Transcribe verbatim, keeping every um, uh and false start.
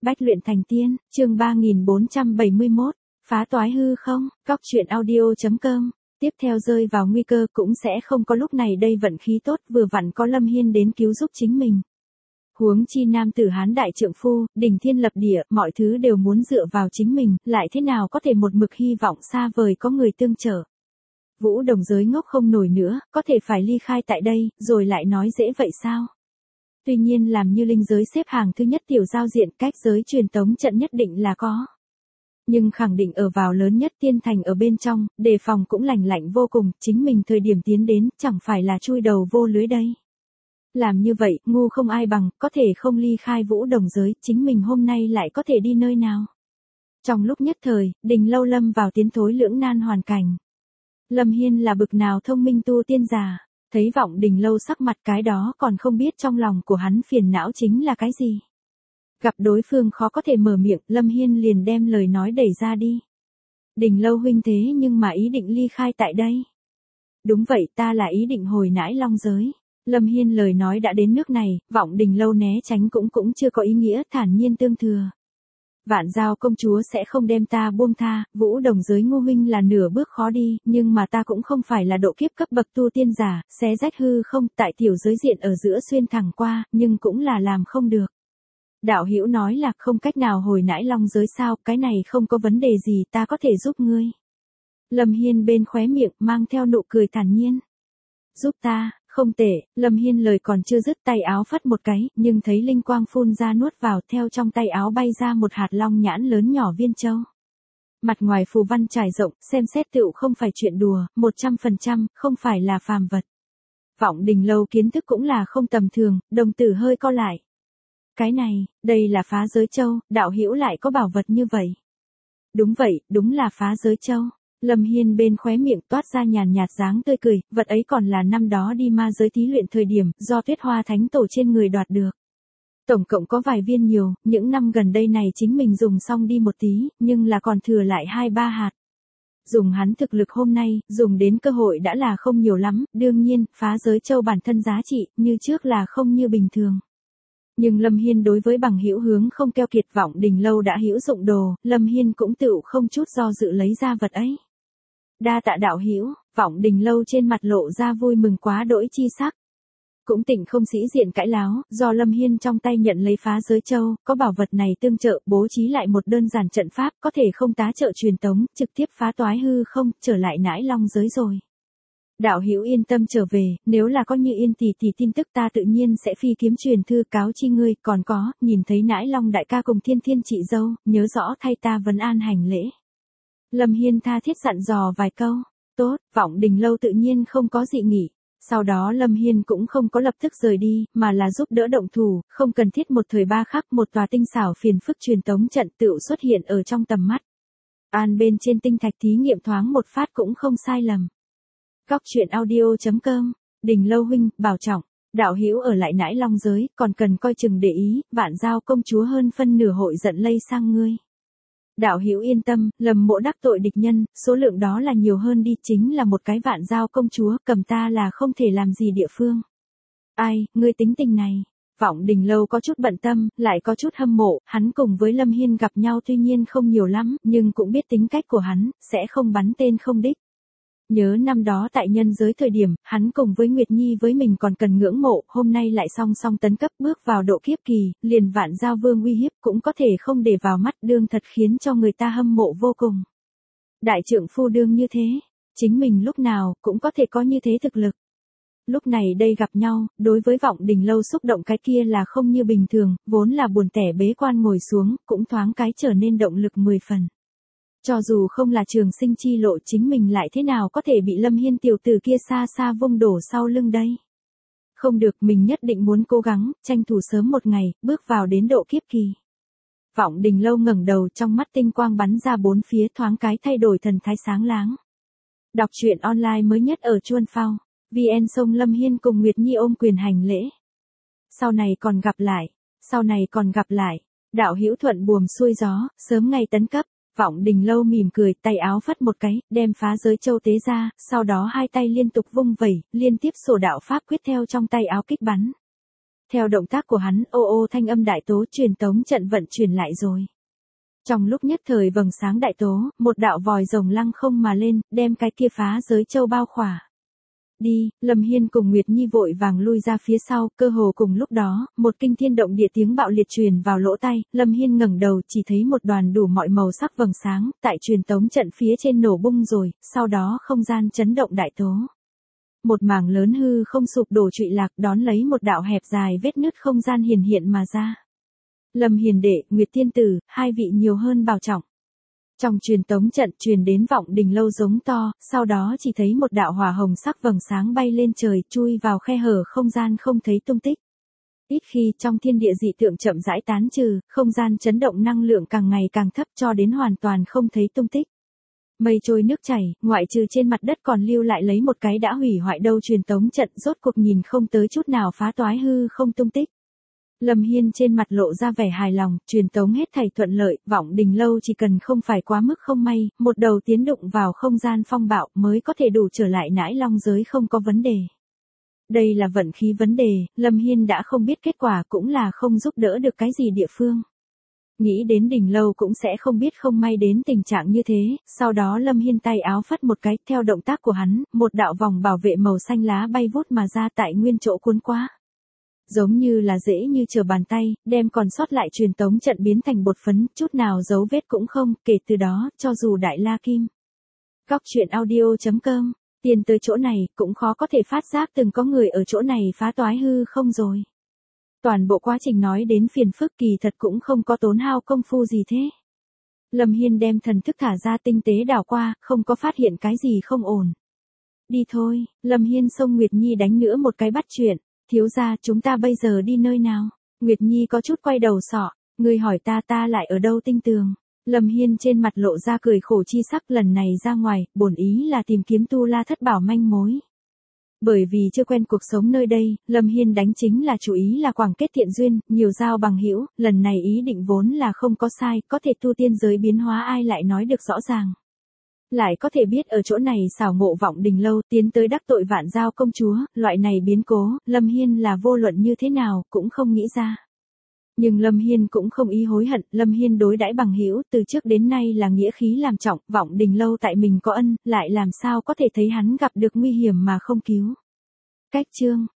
Bách luyện thành tiên, chương ba nghìn bốn trăm bảy mươi mốt, phá toái hư không, góc truyện audio.com, tiếp theo rơi vào nguy cơ cũng sẽ không có lúc này đây vận khí tốt vừa vặn có Lâm Hiên đến cứu giúp chính mình. Huống chi nam tử Hán đại trượng phu, đỉnh thiên lập địa, mọi thứ đều muốn dựa vào chính mình, lại thế nào có thể một mực hy vọng xa vời có người tương trợ. Vũ Đồng giới ngốc không nổi nữa, có thể phải ly khai tại đây, rồi lại nói dễ vậy sao? Tuy nhiên làm như linh giới xếp hàng thứ nhất tiểu giao diện cách giới truyền tống trận nhất định là có. Nhưng khẳng định ở vào lớn nhất tiên thành ở bên trong, đề phòng cũng lành lạnh vô cùng, chính mình thời điểm tiến đến, chẳng phải là chui đầu vô lưới đây. Làm như vậy, ngu không ai bằng, có thể không ly khai Vũ Đồng giới, chính mình hôm nay lại có thể đi nơi nào. Trong lúc nhất thời, Đình Lâu lâm vào tiến thối lưỡng nan hoàn cảnh. Lâm Hiên là bực nào thông minh tu tiên giả, thấy Vọng Đình Lâu sắc mặt cái đó còn không biết trong lòng của hắn phiền não chính là cái gì. Gặp đối phương khó có thể mở miệng, Lâm Hiên liền đem lời nói đẩy ra đi. Đình Lâu huynh thế nhưng mà ý định ly khai tại đây. Đúng vậy, ta là ý định hồi nãi Long giới. Lâm Hiên lời nói đã đến nước này, Vọng Đình Lâu né tránh cũng cũng chưa có ý nghĩa, thản nhiên tương thừa. Vạn Giao công chúa sẽ không đem ta buông tha, Vũ Đồng giới ngu huynh là nửa bước khó đi, nhưng mà ta cũng không phải là độ kiếp cấp bậc tu tiên giả, xé rách hư không, tại tiểu giới diện ở giữa xuyên thẳng qua, nhưng cũng là làm không được. Đạo hữu nói là không cách nào hồi nãi Long giới sao, cái này không có vấn đề gì, ta có thể giúp ngươi. Lâm Hiên bên khóe miệng mang theo nụ cười thản nhiên. Giúp ta, không tệ, Lâm Hiên lời còn chưa dứt tay áo phất một cái, nhưng thấy linh quang phun ra nuốt vào theo trong tay áo bay ra một hạt long nhãn lớn nhỏ viên châu. Mặt ngoài phù văn trải rộng, xem xét tựu không phải chuyện đùa, một trăm phần trăm, không phải là phàm vật. Vọng Đình Lâu kiến thức cũng là không tầm thường, đồng tử hơi co lại. Cái này, đây là phá giới châu, đạo hữu lại có bảo vật như vậy. Đúng vậy, đúng là phá giới châu. Lâm Hiên bên khóe miệng toát ra nhàn nhạt dáng tươi cười, vật ấy còn là năm đó đi ma giới thí luyện thời điểm, do Tuyết Hoa Thánh Tổ trên người đoạt được. Tổng cộng có vài viên nhiều, những năm gần đây này chính mình dùng xong đi một tí, nhưng là còn thừa lại hai ba hạt. Dùng hắn thực lực hôm nay, dùng đến cơ hội đã là không nhiều lắm, đương nhiên, phá giới châu bản thân giá trị, như trước là không như bình thường. Nhưng Lâm Hiên đối với bằng hữu hướng không keo kiệt. Vọng Đình Lâu đã hữu dụng đồ, Lâm Hiên cũng tựu không chút do dự lấy ra vật ấy. Đa tạ đạo hữu, Vọng Đình Lâu trên mặt lộ ra vui mừng quá đỗi chi sắc. Cũng tỉnh không sĩ diện cãi láo, do Lâm Hiên trong tay nhận lấy phá giới châu, có bảo vật này tương trợ, bố trí lại một đơn giản trận pháp, có thể không tá trợ truyền tống, trực tiếp phá toái hư không, trở lại nãi Long giới rồi. Đạo hữu yên tâm trở về, nếu là có như Yên tỷ tỷ tin tức ta tự nhiên sẽ phi kiếm truyền thư cáo chi ngươi, còn có, nhìn thấy nãi Long đại ca cùng Thiên Thiên chị dâu, nhớ rõ thay ta vấn an hành lễ. Lâm Hiên tha thiết dặn dò vài câu, tốt, Vọng Đình Lâu tự nhiên không có dị nghị. Sau đó Lâm Hiên cũng không có lập tức rời đi, mà là giúp đỡ động thủ, không cần thiết một thời ba khắc, một tòa tinh xảo phiền phức truyền tống trận tựu xuất hiện ở trong tầm mắt. An bên trên tinh thạch thí nghiệm thoáng một phát cũng không sai lầm. Góc truyện audio.com, Đình Lâu huynh, bảo trọng, đạo hữu ở lại nãi Long giới, còn cần coi chừng để ý, Vạn Giao công chúa hơn phân nửa hội giận lây sang ngươi. Đạo hữu yên tâm, Lâm mộ đắc tội địch nhân, số lượng đó là nhiều hơn đi, chính là một cái Vạn Giao công chúa, cầm ta là không thể làm gì địa phương. Ai, ngươi tính tình này. Vọng Đình Lâu có chút bận tâm, lại có chút hâm mộ, hắn cùng với Lâm Hiên gặp nhau tuy nhiên không nhiều lắm, nhưng cũng biết tính cách của hắn, sẽ không bắn tên không đích. Nhớ năm đó tại nhân giới thời điểm, hắn cùng với Nguyệt Nhi với mình còn cần ngưỡng mộ, hôm nay lại song song tấn cấp bước vào độ kiếp kỳ, liền Vạn Giao vương uy hiếp cũng có thể không để vào mắt, đương thật khiến cho người ta hâm mộ vô cùng. Đại trượng phu đương như thế, chính mình lúc nào cũng có thể có như thế thực lực. Lúc này đây gặp nhau, đối với Vọng Đình Lâu xúc động cái kia là không như bình thường, vốn là buồn tẻ bế quan ngồi xuống, cũng thoáng cái trở nên động lực mười phần. Cho dù không là trường sinh chi lộ, chính mình lại thế nào có thể bị Lâm Hiên tiểu tử kia xa xa vung đổ sau lưng đây. Không được, mình nhất định muốn cố gắng, tranh thủ sớm một ngày, bước vào đến độ kiếp kỳ. Vọng Đình Lâu ngẩng đầu, trong mắt tinh quang bắn ra bốn phía, thoáng cái thay đổi thần thái sáng láng. Đọc truyện online mới nhất ở Chuan Phao, vê en sông Lâm Hiên cùng Nguyệt Nhi ôm quyền hành lễ. Sau này còn gặp lại, sau này còn gặp lại, đạo hữu thuận buồm xuôi gió, sớm ngày tấn cấp. Vọng Đình Lâu mỉm cười, tay áo phất một cái, đem phá giới châu tế ra, sau đó hai tay liên tục vung vẩy, liên tiếp sổ đạo pháp quyết theo trong tay áo kích bắn. Theo động tác của hắn, ô ô thanh âm đại tố truyền tống trận vận chuyển lại rồi. Trong lúc nhất thời vầng sáng đại tố, một đạo vòi rồng lăng không mà lên, đem cái kia phá giới châu bao khỏa. Đi, Lâm Hiên cùng Nguyệt Nhi vội vàng lui ra phía sau, cơ hồ cùng lúc đó, một kinh thiên động địa tiếng bạo liệt truyền vào lỗ tai, Lâm Hiên ngẩng đầu chỉ thấy một đoàn đủ mọi màu sắc vầng sáng, tại truyền tống trận phía trên nổ bung rồi, sau đó không gian chấn động đại tố. Một mảng lớn hư không sụp đổ trụy lạc đón lấy một đạo hẹp dài vết nứt không gian hiển hiện mà ra. Lâm Hiền đệ, Nguyệt Tiên Tử, hai vị nhiều hơn bảo trọng. Trong truyền tống trận truyền đến vọng đình lâu giống to, sau đó chỉ thấy một đạo hỏa hồng sắc vầng sáng bay lên trời chui vào khe hở không gian không thấy tung tích. Ít khi trong thiên địa dị tượng chậm rãi tán trừ, không gian chấn động năng lượng càng ngày càng thấp cho đến hoàn toàn không thấy tung tích. Mây trôi nước chảy, ngoại trừ trên mặt đất còn lưu lại lấy một cái đã hủy hoại đâu truyền tống trận rốt cuộc nhìn không tới chút nào phá toái hư không tung tích. Lâm Hiên trên mặt lộ ra vẻ hài lòng, truyền tống hết thảy thuận lợi, vọng đình lâu chỉ cần không phải quá mức không may, một đầu tiến đụng vào không gian phong bạo mới có thể đủ trở lại nãi long giới không có vấn đề. Đây là vận khí vấn đề, Lâm Hiên đã không biết kết quả cũng là không giúp đỡ được cái gì địa phương. Nghĩ đến đỉnh lâu cũng sẽ không biết không may đến tình trạng như thế, sau đó Lâm Hiên tay áo phất một cái, theo động tác của hắn, một đạo vòng bảo vệ màu xanh lá bay vút mà ra tại nguyên chỗ cuốn qua. Giống như là dễ như trở bàn tay, đem còn sót lại truyền tống trận biến thành bột phấn, chút nào dấu vết cũng không, kể từ đó, cho dù đại la kim. Góc truyện audio chấm com, tiền tới chỗ này, cũng khó có thể phát giác từng có người ở chỗ này phá toái hư không rồi. Toàn bộ quá trình nói đến phiền phức kỳ thật cũng không có tốn hao công phu gì thế. Lâm Hiên đem thần thức thả ra tinh tế đảo qua, không có phát hiện cái gì không ổn. Đi thôi, Lâm Hiên xông Nguyệt Nhi đánh nữa một cái bắt chuyện. Thiếu gia, chúng ta bây giờ đi nơi nào? Nguyệt Nhi có chút quay đầu sọ, người hỏi ta ta lại ở đâu tinh tường. Lâm Hiên trên mặt lộ ra cười khổ chi sắc, lần này ra ngoài, bổn ý là tìm kiếm tu la thất bảo manh mối. Bởi vì chưa quen cuộc sống nơi đây, Lâm Hiên đánh chính là chủ ý là quảng kết thiện duyên, nhiều giao bằng hữu, lần này ý định vốn là không có sai, có thể tu tiên giới biến hóa ai lại nói được rõ ràng. Lại có thể biết ở chỗ này xảo ngộ vọng đình lâu tiến tới đắc tội vạn giao công chúa, loại này biến cố, Lâm Hiên là vô luận như thế nào, cũng không nghĩ ra. Nhưng Lâm Hiên cũng không ý hối hận, Lâm Hiên đối đãi bằng hữu từ trước đến nay là nghĩa khí làm trọng, vọng đình lâu tại mình có ân, lại làm sao có thể thấy hắn gặp được nguy hiểm mà không cứu. Cách chương